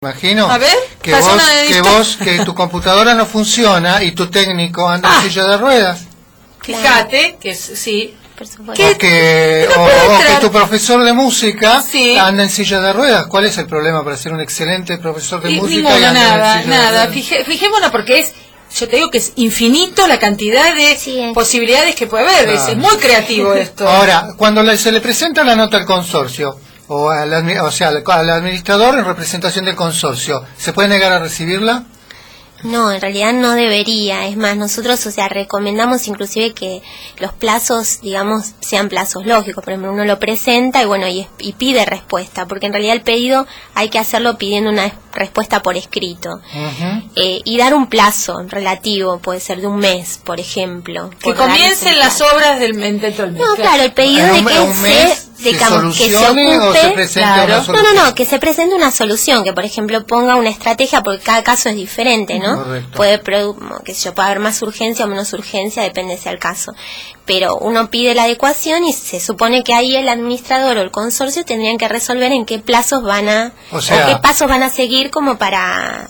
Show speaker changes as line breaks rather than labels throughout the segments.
Imagino
a ver,
que tu computadora no funciona y tu técnico anda en silla de ruedas.
Fíjate que sí.
O que tu profesor de música anda en silla de ruedas. ¿Cuál es el problema para ser un excelente profesor de música?
Ninguno, nada. Fijémonos porque yo te digo que es infinito la cantidad de posibilidades que puede haber. Es muy creativo esto.
Ahora, cuando se le presenta la nota al consorcio, al administrador en representación del consorcio, ¿se puede negar a recibirla?
No, en realidad no debería. Es más, nosotros, recomendamos inclusive que los plazos, digamos, sean plazos lógicos. Por ejemplo, uno lo presenta y pide respuesta, porque en realidad el pedido hay que hacerlo pidiendo una respuesta por escrito. Y dar un plazo relativo, puede ser de un mes, por ejemplo.
Que comiencen las obras del mes.
No, claro, el pedido de que que se ocupe, que se presente una solución, que por ejemplo ponga una estrategia, porque cada caso es diferente, ¿no?
Correcto.
Puede haber más urgencia o menos urgencia, depende sea el caso. Pero uno pide la adecuación y se supone que ahí el administrador o el consorcio tendrían que resolver en qué plazos van a o qué pasos van a seguir como para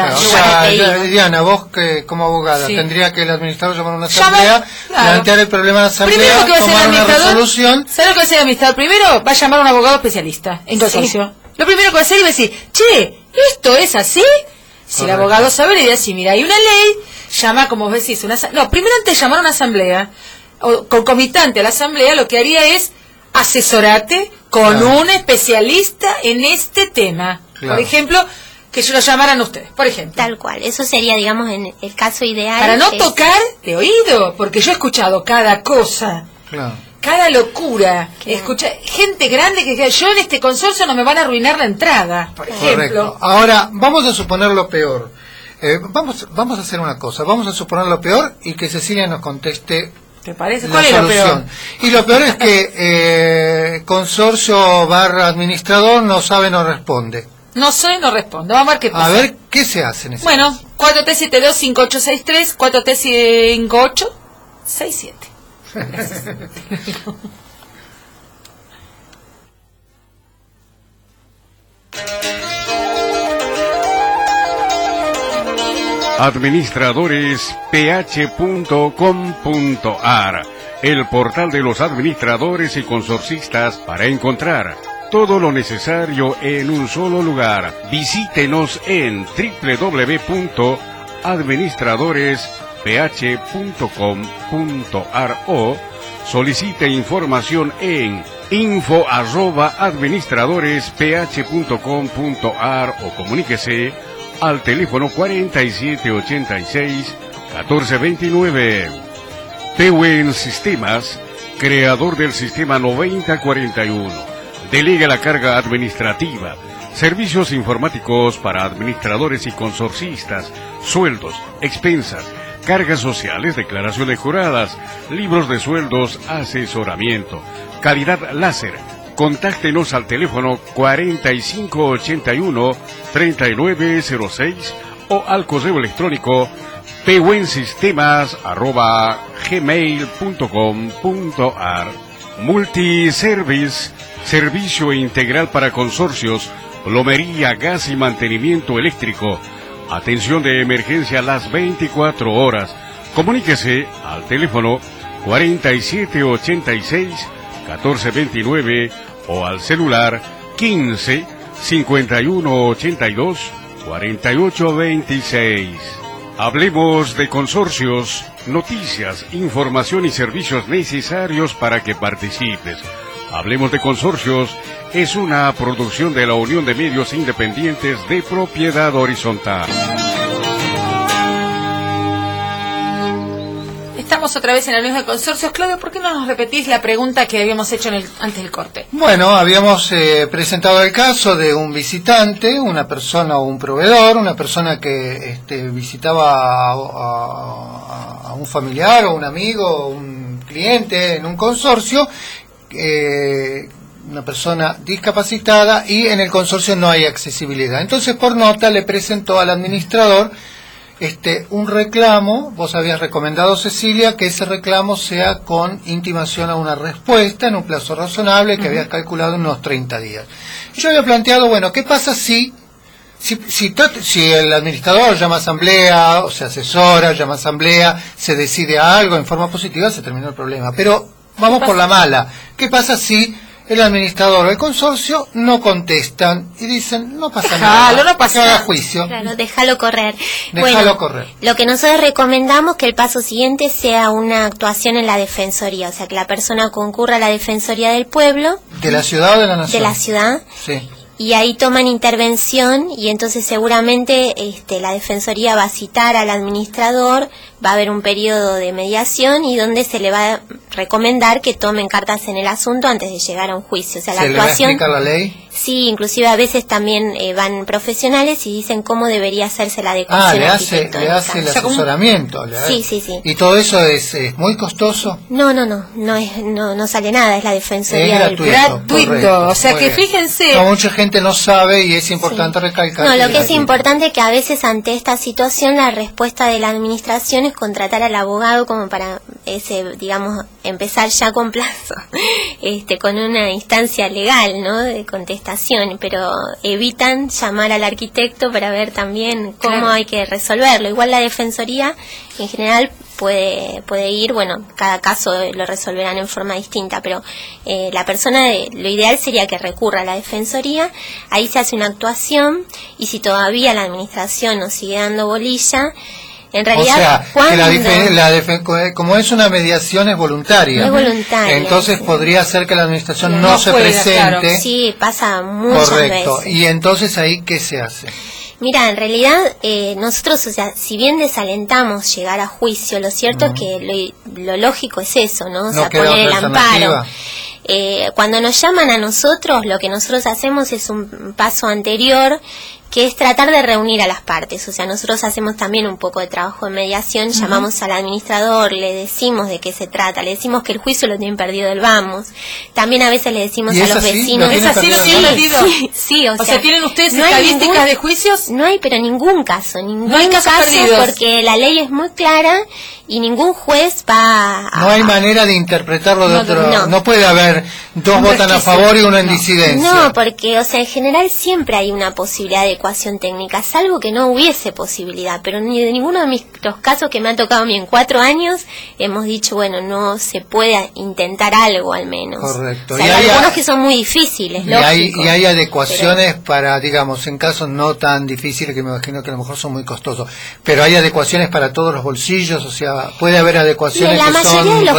hacer
Diana, vos que como abogada tendría que el administrador llamar a una asamblea, plantear el problema en la asamblea, tomar una resolución.
¿Sabes lo que va a hacer el administrador? Primero va a llamar a un abogado especialista en consorcio. Lo primero que va a hacer es decir, che, ¿esto es así? Si el abogado sabe, le dice así, mira, hay una ley, llama, como vos decís, primero antes de llamar a una asamblea, o concomitante a la asamblea, lo que haría es asesorarte con un especialista en este tema. Por ejemplo, que yo lo llamaran ustedes, por ejemplo.
Tal cual, eso sería, digamos, en el caso ideal.
Para no tocar de oído, porque yo he escuchado cada cosa. Cada locura. Escucha gente grande que yo en este consorcio no me van a arruinar la entrada, por ejemplo.
Correcto. Ahora, vamos a suponer lo peor. Vamos a hacer una cosa. Vamos a suponer lo peor y que Cecilia nos conteste.
¿Te parece?
¿Cuál es lo peor? Y lo peor es que consorcio / administrador no sabe, no responde.
No responde. Vamos a ver qué pasa.
A ver, ¿qué se hace en ese
caso?
Bueno,
4T72-5863, 4T5867. Gracias.
administradoresPH.com.ar, el portal de los administradores y consorcistas para encontrar todo lo necesario en un solo lugar. Visítenos en www.administradoresph.com.ar o solicite información en info@administradoresph.com.ar o comuníquese al teléfono 4786-1429. Pewen Sistemas, creador del sistema 9041. Delega la carga administrativa, servicios informáticos para administradores y consorcistas, sueldos, expensas, cargas sociales, declaraciones juradas, libros de sueldos, asesoramiento, calidad láser. Contáctenos al teléfono 4581-3906 o al correo electrónico pewensistemas@gmail.com.ar. Multiservice, servicio integral para consorcios, plomería, gas y mantenimiento eléctrico. Atención de emergencia las 24 horas. Comuníquese al teléfono 4786-1429 o al celular 15-5182-4826. Hablemos de consorcios, noticias, información y servicios necesarios para que participes. Hablemos de consorcios es una producción de la Unión de Medios Independientes de Propiedad Horizontal.
Estamos otra vez en el mismo de consorcios. Claudio, ¿por qué no nos repetís la pregunta que habíamos hecho antes del corte?
Bueno, habíamos presentado el caso de un visitante, una persona o un proveedor, una persona que visitaba a un familiar o un amigo o un cliente en un consorcio, una persona discapacitada, y en el consorcio no hay accesibilidad. Entonces, por nota, le presentó al administrador un reclamo. Vos habías recomendado, Cecilia, que ese reclamo sea con intimación a una respuesta en un plazo razonable que habías calculado en unos 30 días. Yo había planteado, bueno, ¿qué pasa si Si el administrador llama a asamblea, o se asesora, llama a asamblea, se decide algo en forma positiva, se terminó el problema. Pero vamos por la mala. ¿Qué pasa si el administrador o el consorcio no contestan y dicen, no pasa nada,
no pasa
que haga
nada.
juicio?
Claro, déjalo correr.
Déjalo correr.
Lo que nosotros recomendamos que el paso siguiente sea una actuación en la defensoría, o sea, que la persona concurra a la defensoría del pueblo.
¿De la ciudad o de la nación?
De la ciudad.
Sí.
Y ahí toman intervención y entonces seguramente la defensoría va a citar al administrador, va a haber un periodo de mediación y donde se le va a recomendar que tomen cartas en el asunto antes de llegar a un juicio. O sea, la actuación.
¿Se le va a explicar la ley?
Sí, inclusive a veces también van profesionales y dicen cómo debería hacerse la adecuación.
Le hace el asesoramiento.
Sí.
¿Y todo eso es muy costoso?
No sale nada, es la defensoría
es
del
gratuito.
Correcto,
O sea que
bien.
fíjense.
No, mucha gente no sabe y es importante recalcar.
No, lo que es importante es que a veces ante esta situación la respuesta de la administración es contratar al abogado como para empezar ya con plazo, con una instancia legal, ¿no? De contestación, pero evitan llamar al arquitecto para ver también cómo hay que resolverlo. Igual la defensoría en general puede ir, cada caso lo resolverán en forma distinta, pero la persona, lo ideal sería que recurra a la defensoría, ahí se hace una actuación y si todavía la administración nos sigue dando bolilla, en realidad,
o sea, que como es una mediación es voluntaria.
Es voluntaria.
Entonces
sí.
podría ser que la administración no se presente.
Claro.
Sí, pasa muchas
Correcto.
veces.
Y entonces ahí, ¿qué se hace?
Mira, en realidad nosotros, o sea, si bien desalentamos llegar a juicio, lo cierto es que lo lógico es eso, ¿no? O sea, poner el amparo. Cuando nos llaman a nosotros, lo que nosotros hacemos es un paso anterior, que es tratar de reunir a las partes. O sea, nosotros hacemos también un poco de trabajo de mediación, llamamos al administrador, le decimos de qué se trata, le decimos que el juicio lo tienen perdido del vamos. También a veces le decimos a los vecinos...
¿Es así? ¿Lo tienen perdido?
Sí,
o sea, ¿tienen ustedes
no
estadísticas de juicios?
No hay, pero ningún caso.
No hay casos perdidos.
Porque la ley es muy clara y ningún juez va a...
No hay manera de interpretarlo de otro... No puede haber dos
Un
votan a
resquicio.
favor y uno en disidencia.
No, porque, o sea, en general siempre hay una posibilidad de ecuación técnica, salvo que no hubiese posibilidad, pero ni de ninguno de los casos que me han tocado a mí en 4 años hemos dicho, no se puede intentar algo al menos.
Correcto.
O sea, hay algunos que son muy difíciles,
y hay adecuaciones para, digamos, en casos no tan difíciles, que me imagino que a lo mejor son muy costosos, pero hay adecuaciones para todos los bolsillos, o sea, puede haber adecuaciones
que son razonables.
En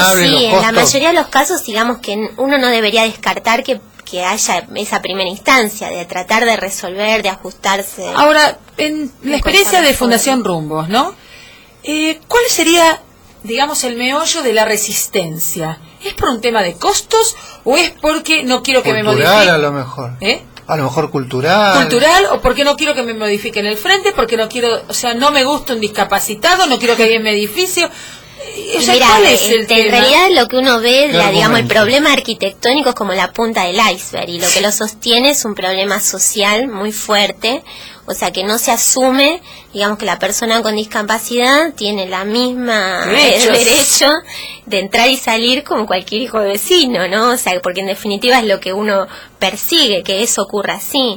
la mayoría de los casos, digamos que uno no debería descartar que haya esa primera instancia de tratar de resolver, de ajustarse.
Ahora, en la experiencia de Fundación Rumbos, ¿no? ¿Cuál sería, digamos, el meollo de la resistencia? ¿Es por un tema de costos o es porque no quiero que me modifiquen?
Cultural, a lo mejor. A lo mejor cultural.
Cultural, o porque no quiero que me modifiquen el frente, porque no quiero, o sea, no me gusta un discapacitado, no quiero que haya un edificio. O sea,
mira,
¿cuál es el
en realidad lo que uno ve, digamos, el
momento?
problema arquitectónico es como la punta del iceberg y lo que lo sostiene es un problema social muy fuerte, o sea que no se asume, digamos, que la persona con discapacidad tiene la misma derecho de entrar y salir como cualquier hijo de vecino, ¿no? O sea, porque en definitiva es lo que uno persigue, que eso ocurra así.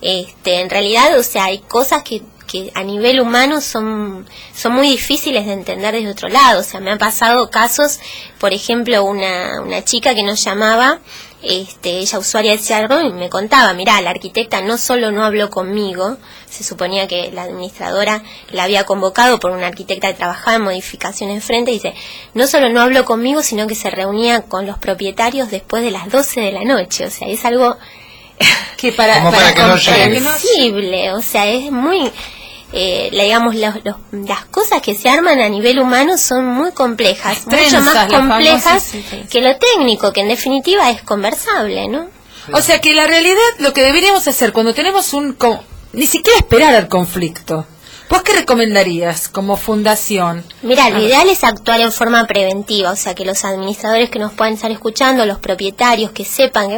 En realidad, o sea, hay cosas que a nivel humano son muy difíciles de entender desde otro lado. O sea, me han pasado casos, por ejemplo, una chica que nos llamaba, ella usuaria de Cerro, y me contaba, mirá, la arquitecta no solo no habló conmigo, se suponía que la administradora la había convocado por una arquitecta que trabajaba en modificaciones de frente, y dice, no solo no habló conmigo, sino que se reunía con los propietarios después de las 12 de la noche. O sea, es algo
que para
que no llegue.
comprensible, o sea, es muy... digamos, las cosas que se arman a nivel humano son muy complejas, mucho más complejas que lo técnico, que en definitiva es conversable, ¿no?
Sí. O sea que la realidad, lo que deberíamos hacer cuando tenemos ni siquiera esperar al conflicto. ¿Vos qué recomendarías como fundación?
Mira, lo ideal es actuar en forma preventiva, o sea que los administradores que nos puedan estar escuchando, los propietarios que sepan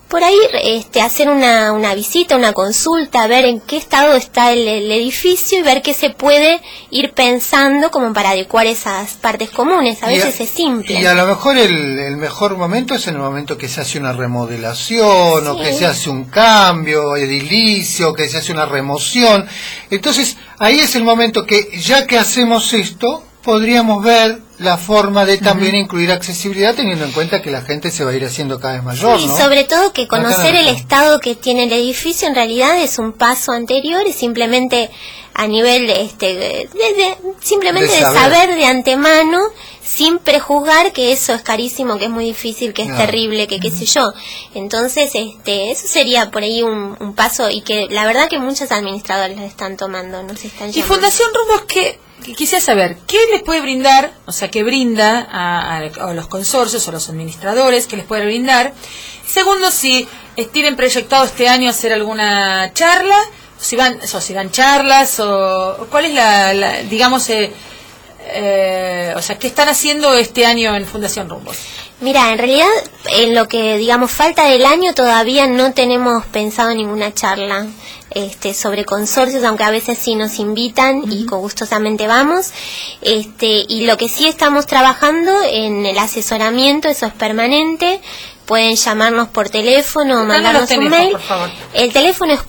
por ahí hacer una visita, una consulta, ver en qué estado está el edificio y ver qué se puede ir pensando como para adecuar esas partes comunes. A veces es simple.
Y a lo mejor el mejor momento es en el momento que se hace una remodelación, sí, o que se hace un cambio edilicio, que se hace una remoción. Entonces ahí es el momento que, ya que hacemos esto, podríamos ver la forma de también incluir accesibilidad, teniendo en cuenta que la gente se va a ir haciendo cada vez mayor,
sí,
¿no?
Sobre todo que conocer el estado que tiene el edificio en realidad es un paso anterior, es simplemente a nivel simplemente de saber de antemano, sin prejuzgar que eso es carísimo, que es muy difícil, que es terrible, que qué sé yo. Entonces, eso sería por ahí un paso, y que la verdad que muchos administradores lo están tomando, no se están llamando.
Y Fundación Rumbos, que quisiera saber, ¿qué les puede brindar, o sea, qué brinda a los consorcios o los administradores, qué les puede brindar? Segundo, si tienen proyectado este año hacer alguna charla, si dan charlas, o cuál es digamos, o sea, ¿qué están haciendo este año en Fundación Rumbos?
Mira, en realidad, en lo que, digamos, falta del año todavía no tenemos pensado ninguna charla sobre consorcios, aunque a veces sí nos invitan y gustosamente vamos. Y lo que sí estamos trabajando en el asesoramiento, eso es permanente. Pueden llamarnos por teléfono o mandarnos un mail.
Por favor.
El teléfono es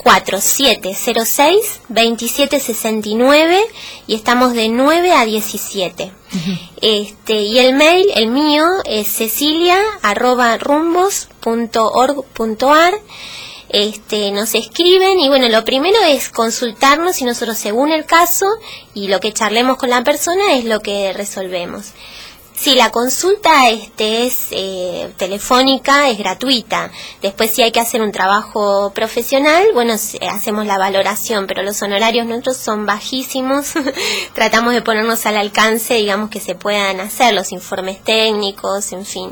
4706-2769 y estamos de 9 a 17. Y el mail, el mío, es cecilia@rumbos.org.ar. Nos escriben y bueno, lo primero es consultarnos y nosotros, según el caso y lo que charlemos con la persona, es lo que resolvemos. Sí, la consulta es telefónica, es gratuita. Después, si hay que hacer un trabajo profesional, bueno, hacemos la valoración, pero los honorarios nuestros son bajísimos. Tratamos de ponernos al alcance, digamos, que se puedan hacer los informes técnicos, en fin.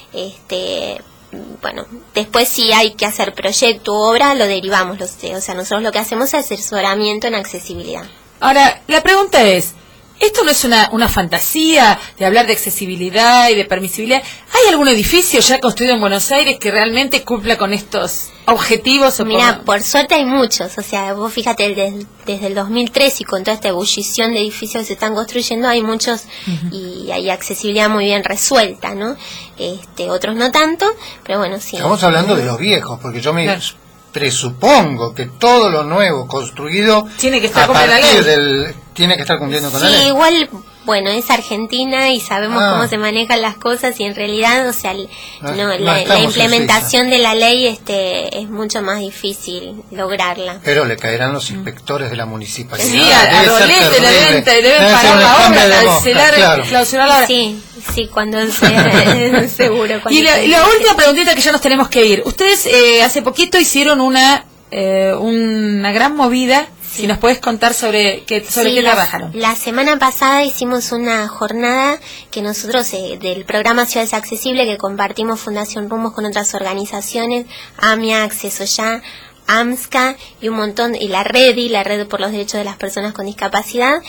Bueno, después si hay que hacer proyecto u obra, lo derivamos. O sea, nosotros lo que hacemos es asesoramiento en accesibilidad.
Ahora, la pregunta es, ¿esto no es una fantasía de hablar de accesibilidad y de permisibilidad? ¿Hay algún edificio ya construido en Buenos Aires que realmente cumpla con estos objetivos?
Mira, por suerte hay muchos. O sea, vos fíjate, desde el 2003 y con toda esta ebullición de edificios que se están construyendo, hay muchos y hay accesibilidad muy bien resuelta, ¿no? Otros no tanto, pero bueno, sí.
Estamos hablando de los viejos, porque yo me presupongo que todo lo nuevo construido
tiene que estar cumpliendo la ley.
Tiene que estar cumpliendo con la ley.
Sí, igual, bueno, es Argentina y sabemos cómo se manejan las cosas, y en realidad, o sea, la implementación de la ley es mucho más difícil lograrla.
Pero le caerán los inspectores de la municipalidad.
Sí, a Rolete deben parar la obra, clausurar la obra.
Sí, cuando sea seguro.
Y la última preguntita, que ya nos tenemos que ir. Ustedes hace poquito hicieron una gran movida. Si nos puedes contar sobre qué trabajaron. La semana pasada hicimos una jornada que nosotros, del programa Ciudades Accesibles, que compartimos Fundación Rumbos con otras organizaciones, AMIA, Acceso Ya, AMSCA y un montón, y la red por los derechos de las personas con discapacidad,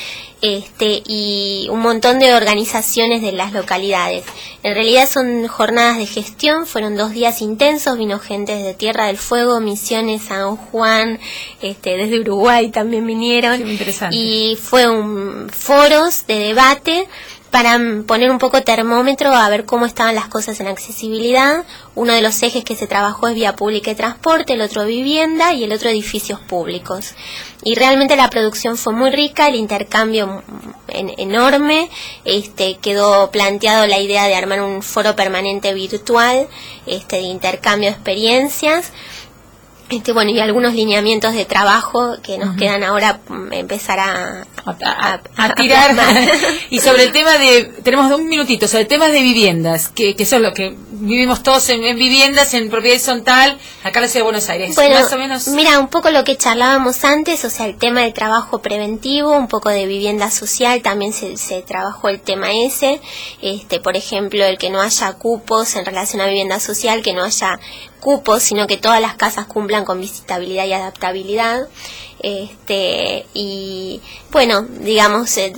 y un montón de organizaciones de las localidades. En realidad son jornadas de gestión, fueron 2 días intensos, vino gente desde Tierra del Fuego, Misiones, San Juan, desde Uruguay también vinieron. Sí, muy interesante. Y fue foros de debate para poner un poco termómetro a ver cómo estaban las cosas en accesibilidad. Uno de los ejes que se trabajó es vía pública y transporte, el otro vivienda y el otro edificios públicos. Y realmente la producción fue muy rica, el intercambio enorme. Quedó planteado la idea de armar un foro permanente virtual, de intercambio de experiencias. Bueno, y algunos lineamientos de trabajo que nos quedan ahora, empezar a tirar. Y sobre el tema tenemos 1 minutito, sobre el tema de viviendas, que son lo que vivimos todos en viviendas, en propiedad horizontal, acá en la Ciudad de Buenos Aires.
Bueno,
más o menos.
Mira, un poco lo que charlábamos antes, o sea, el tema del trabajo preventivo, un poco de vivienda social, también se trabajó el tema ese. Por ejemplo, el que no haya cupos en relación a vivienda social, que no haya cupos, sino que todas las casas cumplan con visitabilidad y adaptabilidad. Y bueno, digamos,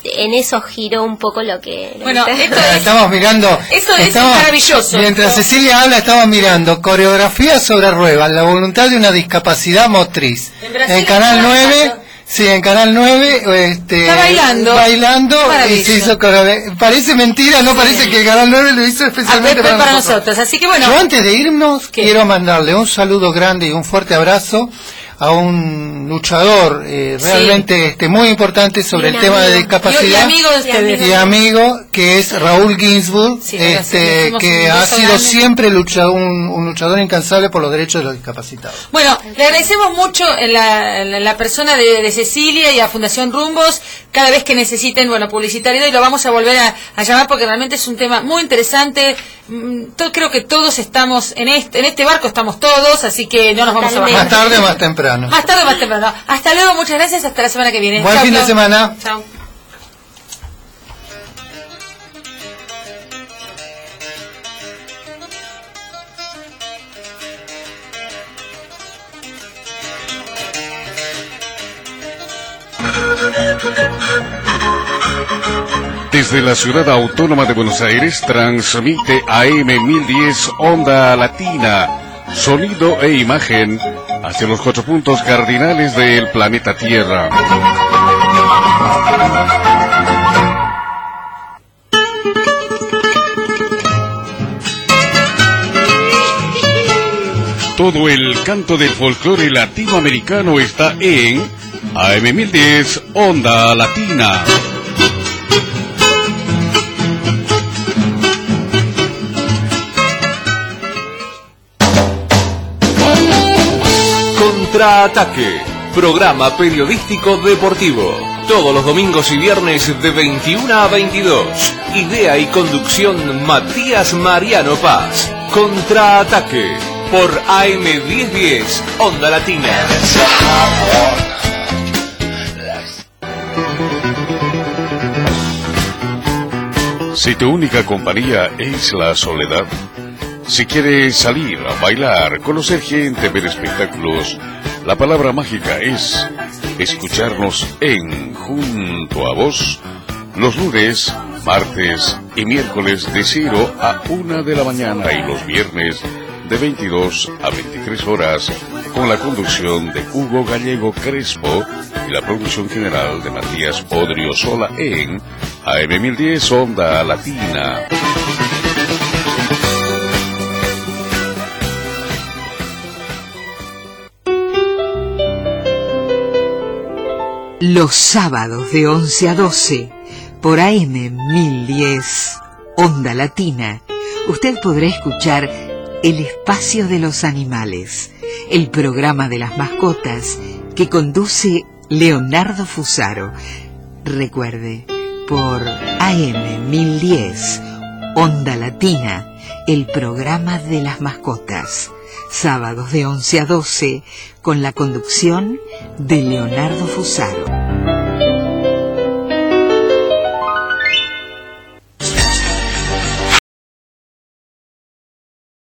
en eso giró un poco lo que...
Bueno, esto es,
estamos mirando...
Eso es maravilloso.
Mientras Cecilia habla, estamos mirando coreografía sobre ruedas, la voluntad de una discapacidad motriz. En Canal 9... Sí, en Canal 9
está bailando
y se hizo coreografía. Parece mentira, no parece que el Canal 9 lo hizo especialmente
para nosotros. Así que bueno.
Yo antes de irnos quiero mandarle un saludo grande y un fuerte abrazo a un luchador realmente muy importante sobre el tema de discapacidad y amigo que es Raúl Ginsburg, que ha sido siempre un luchador incansable por los derechos de los discapacitados.
Bueno, le agradecemos mucho en la persona de Cecilia y a Fundación Rumbos, cada vez que necesiten, publicitario, y lo vamos a volver a llamar porque realmente es un tema muy interesante. Creo que todos estamos en este barco, estamos todos, así que no nos vamos a bajar.
Más tarde o más temprano.
Más tarde o más temprano. Hasta luego, muchas gracias, hasta la semana que viene.
Buen fin de semana.
Chao.
Desde la ciudad autónoma de Buenos Aires transmite AM 1010 Onda Latina, sonido e imagen hacia los 4 puntos cardinales del planeta Tierra. Todo el canto del folclore latinoamericano está en AM 1010 Onda Latina.
Contraataque, programa periodístico deportivo. Todos los domingos y viernes de 21 a 22. Idea y conducción Matías Mariano Paz. Contraataque por AM 1010 Onda Latina.
Si tu única compañía es la soledad, si quieres salir a bailar, conocer gente, ver espectáculos, la palabra mágica es escucharnos en Junto a Vos, los lunes, martes y miércoles de 0 a 1 de la mañana y los viernes de 22 a 23 horas, con la conducción de Hugo Gallego Crespo y la producción general de Matías Odriozola en AM 1010 Onda Latina.
Los sábados de 11 a 12, por AM 1010 Onda Latina, usted podrá escuchar El Espacio de los Animales, el programa de las mascotas que conduce Leonardo Fusaro. Recuerde, por AM 1010 Onda Latina, el programa de las mascotas, sábados de 11 a 12, con la conducción de Leonardo Fusaro.